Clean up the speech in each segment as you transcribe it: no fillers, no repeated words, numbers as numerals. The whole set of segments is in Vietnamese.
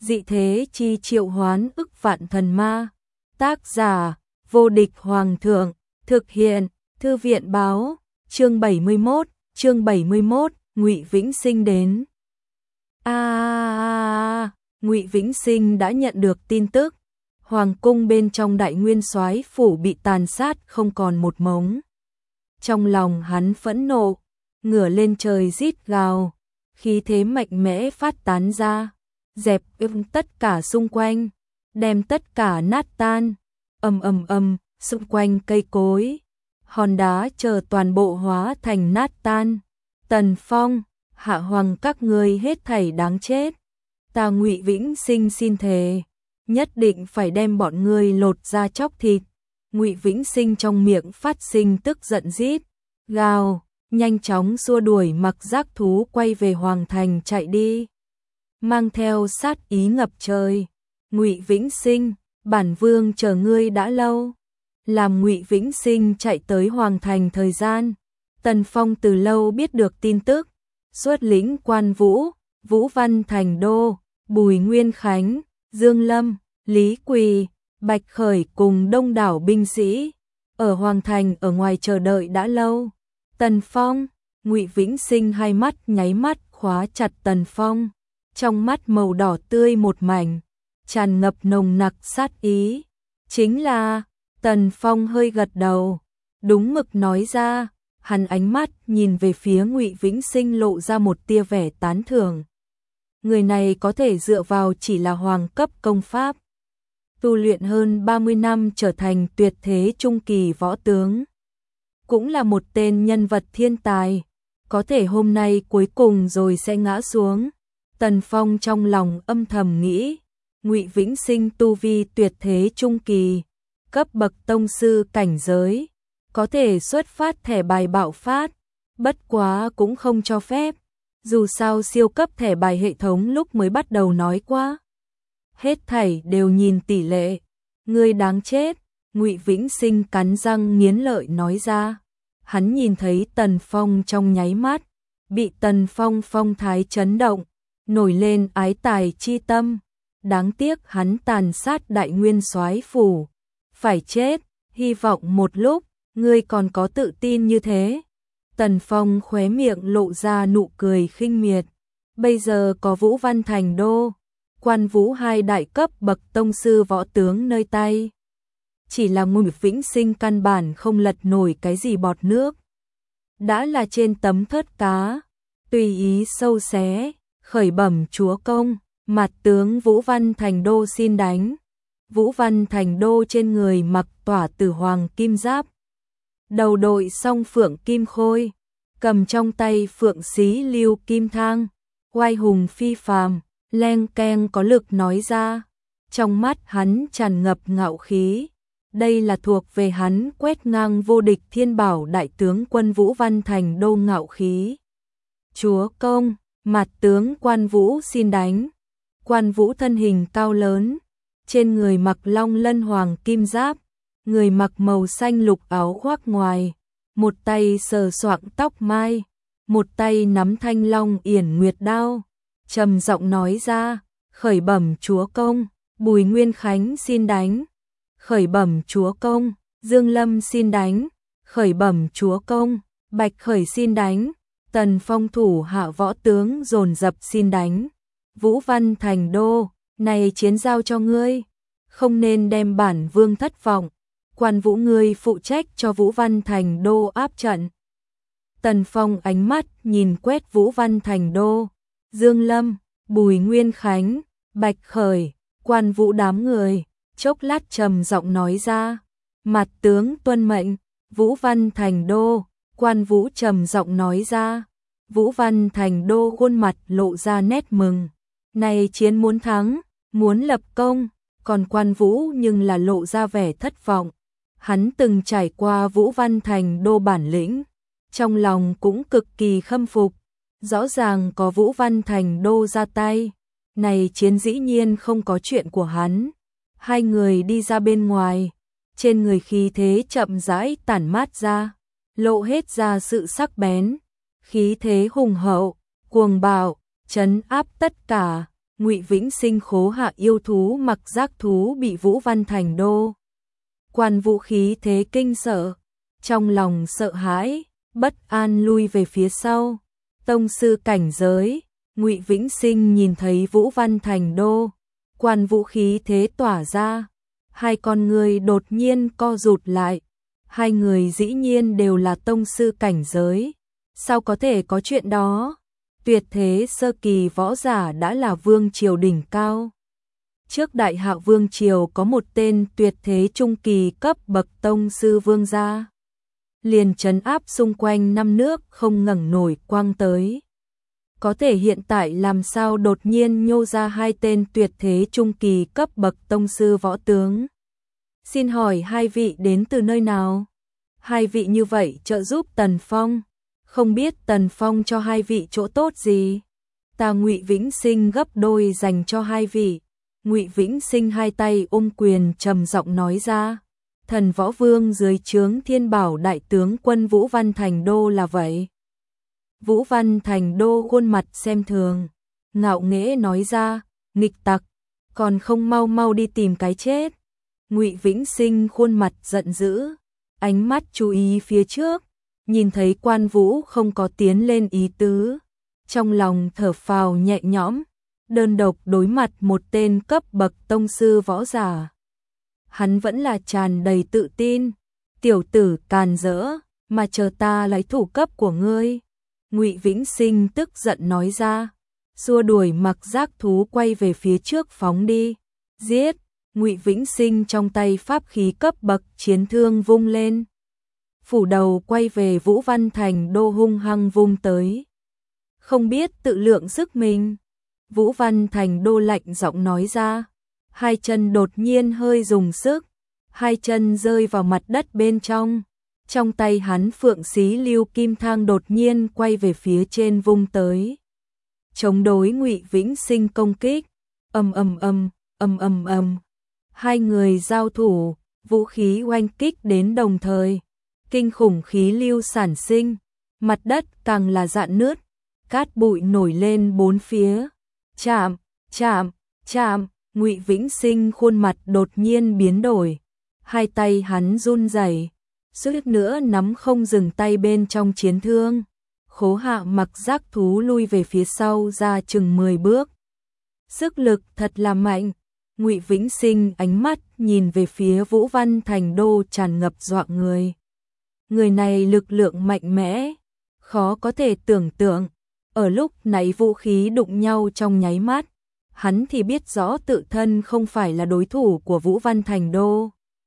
Dị thế chi triệu hoán ức vạn thần ma. Tác giả, vô địch hoàng thượng. Thực hiện, thư viện báo. Chương 71, Ngụy Vĩnh Sinh đến. Ngụy Vĩnh Sinh đã nhận được tin tức, hoàng cung bên trong Đại Nguyên Soái phủ bị tàn sát không còn một mống. Trong lòng hắn phẫn nộ, ngửa lên trời rít gào, khí thế mạnh mẽ phát tán ra, dẹp tất cả xung quanh, đem tất cả nát tan. Ầm, xung quanh cây cối, hòn đá chờ toàn bộ hóa thành nát tan. Tần Phong, Hạ Hoàng các ngươi hết thảy đáng chết. Ta Ngụy Vĩnh Sinh xin thề, nhất định phải đem bọn ngươi lột da chóc thịt. Ngụy Vĩnh Sinh trong miệng phát sinh tức giận rít gào, nhanh chóng xua đuổi Mặc Giác thú quay về hoàng thành chạy đi, mang theo sát ý ngập trời. Ngụy Vĩnh Sinh, bản vương chờ ngươi đã lâu. Làm Ngụy Vĩnh Sinh chạy tới hoàng thành thời gian, Tần Phong từ lâu biết được tin tức, xuất lĩnh Quan Vũ, Vũ Văn Thành Đô, Bùi Nguyên Khánh, Dương Lâm, Lý Quỳ, Bạch Khởi cùng đông đảo binh sĩ ở hoàng thành ở ngoài chờ đợi đã lâu. Tần Phong, Ngụy Vĩnh Sinh hai mắt nháy mắt khóa chặt Tần Phong, trong mắt màu đỏ tươi một mảnh, tràn ngập nồng nặc sát ý. Chính là, Tần Phong hơi gật đầu, đúng mực nói ra, hắn ánh mắt nhìn về phía Ngụy Vĩnh Sinh lộ ra một tia vẻ tán thưởng. Người này có thể dựa vào chỉ là hoàng cấp công pháp, tu luyện hơn 30 năm trở thành tuyệt thế trung kỳ võ tướng. Cũng là một tên nhân vật thiên tài, có thể hôm nay cuối cùng rồi sẽ ngã xuống. Tần Phong trong lòng âm thầm nghĩ, Ngụy Vĩnh Sinh tu vi tuyệt thế trung kỳ, cấp bậc tông sư cảnh giới, có thể xuất phát thẻ bài bạo phát, bất quá cũng không cho phép. Dù sao siêu cấp thẻ bài hệ thống lúc mới bắt đầu nói qua, hết thảy đều nhìn tỷ lệ. Ngươi đáng chết, Ngụy Vĩnh Sinh cắn răng nghiến lợi nói ra. Hắn nhìn thấy Tần Phong trong nháy mắt, bị Tần Phong phong thái chấn động, nổi lên ái tài chi tâm. Đáng tiếc hắn tàn sát Đại Nguyên Soái phủ, phải chết, hy vọng một lúc ngươi còn có tự tin như thế. Tần Phong khóe miệng lộ ra nụ cười khinh miệt. Bây giờ có Vũ Văn Thành Đô, Quan Vũ hai đại cấp bậc tông sư võ tướng nơi tay, chỉ là Ngụy Vĩnh Sinh căn bản không lật nổi cái gì bọt nước. Đã là trên tấm thớt cá, tùy ý sâu xé, khởi bẩm chúa công, mặt tướng Vũ Văn Thành Đô xin đánh. Vũ Văn Thành Đô trên người mặc tỏa tử hoàng kim giáp, đầu đội song phượng kim khôi, cầm trong tay phượng xí lưu kim thang, oai hùng phi phàm, leng keng có lực nói ra. Trong mắt hắn tràn ngập ngạo khí, đây là thuộc về hắn quét ngang vô địch thiên bảo đại tướng quân Vũ Văn Thành Đô ngạo khí. Chúa công, mặt tướng Quan Vũ xin đánh. Quan Vũ thân hình cao lớn, trên người mặc long lân hoàng kim giáp, người mặc màu xanh lục áo khoác ngoài, một tay sờ soạng tóc mai, một tay nắm thanh long yển nguyệt đao, trầm giọng nói ra, khởi bẩm chúa công, Bùi Nguyên Khánh xin đánh. Khởi bẩm chúa công, Dương Lâm xin đánh. Khởi bẩm chúa công, Bạch Khởi xin đánh. Tần Phong thủ hạ võ tướng dồn dập xin đánh. Vũ Văn Thành Đô, này chiến giao cho ngươi, không nên đem bản vương thất vọng. Quan Vũ ngươi phụ trách cho Vũ Văn Thành Đô áp trận. Tần Phong ánh mắt nhìn quét Vũ Văn Thành Đô, Dương Lâm, Bùi Nguyên Khánh, Bạch Khởi, Quan Vũ đám người, chốc lát trầm giọng nói ra, mặt tướng tuân mệnh. Vũ Văn Thành Đô, Quan Vũ trầm giọng nói ra. Vũ Văn Thành Đô khuôn mặt lộ ra nét mừng, này chiến muốn thắng, muốn lập công. Còn Quan Vũ nhưng là lộ ra vẻ thất vọng. Hắn từng trải qua Vũ Văn Thành Đô bản lĩnh, trong lòng cũng cực kỳ khâm phục. Rõ ràng có Vũ Văn Thành Đô ra tay, này chiến dĩ nhiên không có chuyện của hắn. Hai người đi ra bên ngoài, trên người khí thế chậm rãi tản mát ra, lộ hết ra sự sắc bén, khí thế hùng hậu, cuồng bạo, trấn áp tất cả. Ngụy Vĩnh Sinh khố hạ yêu thú Mặc Giác thú bị Vũ Văn Thành Đô Quan vũ khí thế kinh sợ, trong lòng sợ hãi, bất an lui về phía sau. Tông sư cảnh giới, Ngụy Vĩnh Sinh nhìn thấy Vũ Văn Thành Đô Quan vũ khí thế tỏa ra, hai con người đột nhiên co rụt lại. Hai người dĩ nhiên đều là tông sư cảnh giới, sao có thể có chuyện đó? Tuyệt thế sơ kỳ võ giả đã là vương triều đỉnh cao. Trước Đại Hạo vương triều có một tên tuyệt thế trung kỳ cấp bậc tông sư vương gia, liền trấn áp xung quanh năm nước không ngẩng nổi quang tới. Có thể hiện tại làm sao đột nhiên nhô ra hai tên tuyệt thế trung kỳ cấp bậc tông sư võ tướng? Xin hỏi hai vị đến từ nơi nào? Hai vị như vậy trợ giúp Tần Phong, không biết Tần Phong cho hai vị chỗ tốt gì? Ta Ngụy Vĩnh Sinh gấp đôi dành cho hai vị. Ngụy Vĩnh Sinh hai tay ôm quyền trầm giọng nói ra, Thần Võ Vương dưới trướng Thiên Bảo đại tướng quân Vũ Văn Thành Đô là vậy. Vũ Văn Thành Đô khuôn mặt xem thường, ngạo nghễ nói ra, nghịch tặc, còn không mau mau đi tìm cái chết. Ngụy Vĩnh Sinh khuôn mặt giận dữ, ánh mắt chú ý phía trước, nhìn thấy Quan Vũ không có tiến lên ý tứ, trong lòng thở phào nhẹ nhõm, đơn độc đối mặt một tên cấp bậc tông sư võ giả. Hắn vẫn là tràn đầy tự tin, tiểu tử càn rỡ, mà chờ ta lấy thủ cấp của ngươi. Ngụy Vĩnh Sinh tức giận nói ra, xua đuổi Mặc Giác thú quay về phía trước phóng đi, giết. Ngụy Vĩnh Sinh trong tay pháp khí cấp bậc chiến thương vung lên, phủ đầu quay về Vũ Văn Thành Đô hung hăng vung tới. Không biết tự lượng sức mình, Vũ Văn Thành Đô lạnh giọng nói ra, hai chân đột nhiên hơi dùng sức, hai chân rơi vào mặt đất bên trong tay hắn phượng xí lưu kim thang đột nhiên quay về phía trên vung tới, chống đối Ngụy Vĩnh Sinh công kích. Ầm ầm ầm, ầm ầm ầm. Hai người giao thủ, vũ khí oanh kích đến đồng thời, kinh khủng khí lưu sản sinh, mặt đất càng là rạn nứt, cát bụi nổi lên bốn phía. Chạm, chạm, chạm, Ngụy Vĩnh Sinh khuôn mặt đột nhiên biến đổi, hai tay hắn run rẩy, suýt nữa nắm không dừng tay bên trong chiến thương. Khố hạ Mặc Giác thú lui về phía sau ra chừng 10 bước. Sức lực thật là mạnh. Ngụy Vĩnh Sinh ánh mắt nhìn về phía Vũ Văn Thành Đô tràn ngập dọa người. Người này lực lượng mạnh mẽ, khó có thể tưởng tượng. Ở lúc nãy vũ khí đụng nhau trong nháy mắt, hắn thì biết rõ tự thân không phải là đối thủ của Vũ Văn Thành Đô.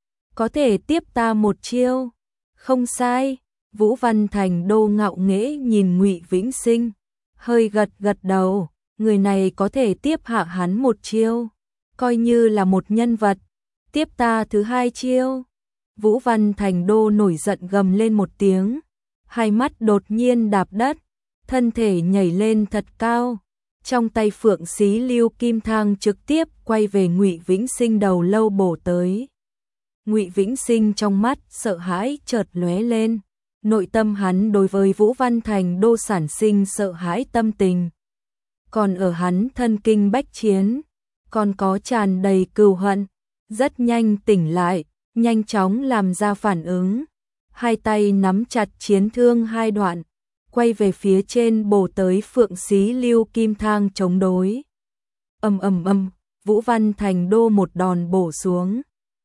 Có thể tiếp ta một chiêu. Không sai. Vũ Văn Thành Đô ngạo nghễ nhìn Ngụy Vĩnh Sinh, hơi gật gật đầu. Người này có thể tiếp hạ hắn một chiêu, coi như là một nhân vật. Tiếp ta thứ hai chiêu. Vũ Văn Thành Đô nổi giận gầm lên một tiếng, hai mắt đột nhiên đạp đất, thân thể nhảy lên thật cao, trong tay phượng xí lưu kim thang trực tiếp quay về Ngụy Vĩnh Sinh đầu lâu bổ tới. Ngụy Vĩnh Sinh trong mắt sợ hãi chợt lóe lên, nội tâm hắn đối với Vũ Văn Thành Đô sản sinh sợ hãi tâm tình. Còn ở hắn thân kinh bách chiến, còn có tràn đầy cừu hận, rất nhanh tỉnh lại, nhanh chóng làm ra phản ứng, hai tay nắm chặt chiến thương hai đoạn, quay về phía trên bổ tới phượng xí lưu kim thang chống đối. Ầm ầm ầm, Vũ Văn Thành Đô một đòn bổ xuống,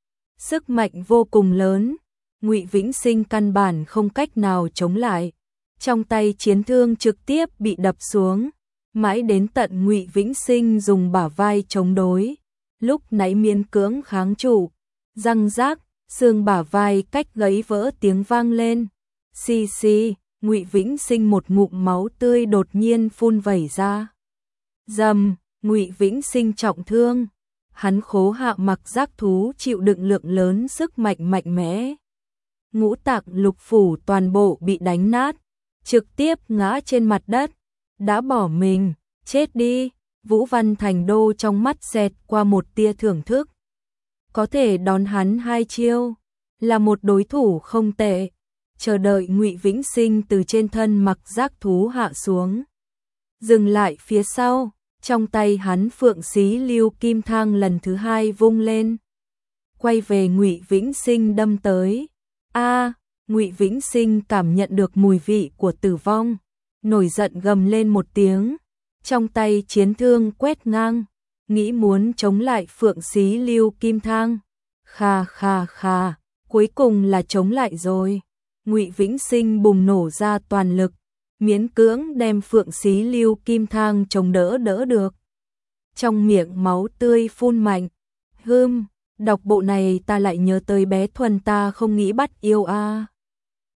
sức mạnh vô cùng lớn, Ngụy Vĩnh Sinh căn bản không cách nào chống lại, trong tay chiến thương trực tiếp bị đập xuống, mãi đến tận Ngụy Vĩnh Sinh dùng bả vai chống đối, lúc nãy miễn cưỡng kháng trụ, răng rác, xương bả vai cách gãy vỡ tiếng vang lên. Xì xì, Ngụy Vĩnh Sinh một ngụm máu tươi đột nhiên phun vẩy ra. Dầm, Ngụy Vĩnh Sinh trọng thương, hắn khố hạ Mặc Giác thú chịu đựng lượng lớn sức mạnh mạnh mẽ. Ngũ tạng lục phủ toàn bộ bị đánh nát, trực tiếp ngã trên mặt đất, đã bỏ mình, chết đi. Vũ Văn Thành Đô trong mắt xẹt qua một tia thưởng thức. Có thể đón hắn hai chiêu, là một đối thủ không tệ. Chờ đợi Ngụy Vĩnh Sinh từ trên thân Mặc Giác thú hạ xuống, dừng lại phía sau, Trong tay hắn phượng xí lưu kim thang lần thứ hai vung lên, quay về Ngụy Vĩnh Sinh đâm tới. A! Ngụy Vĩnh Sinh cảm nhận được mùi vị của tử vong, nổi giận gầm lên một tiếng, trong tay chiến thương quét ngang, nghĩ muốn chống lại phượng xí lưu kim thang. Khà khà khà, cuối cùng là chống lại rồi. Ngụy Vĩnh Sinh bùng nổ ra toàn lực, miễn cưỡng đem phượng xí lưu kim thang chống đỡ được. Trong miệng máu tươi phun mạnh. Đọc bộ này ta lại nhớ tới bé Thuần ta không nghĩ bắt yêu a.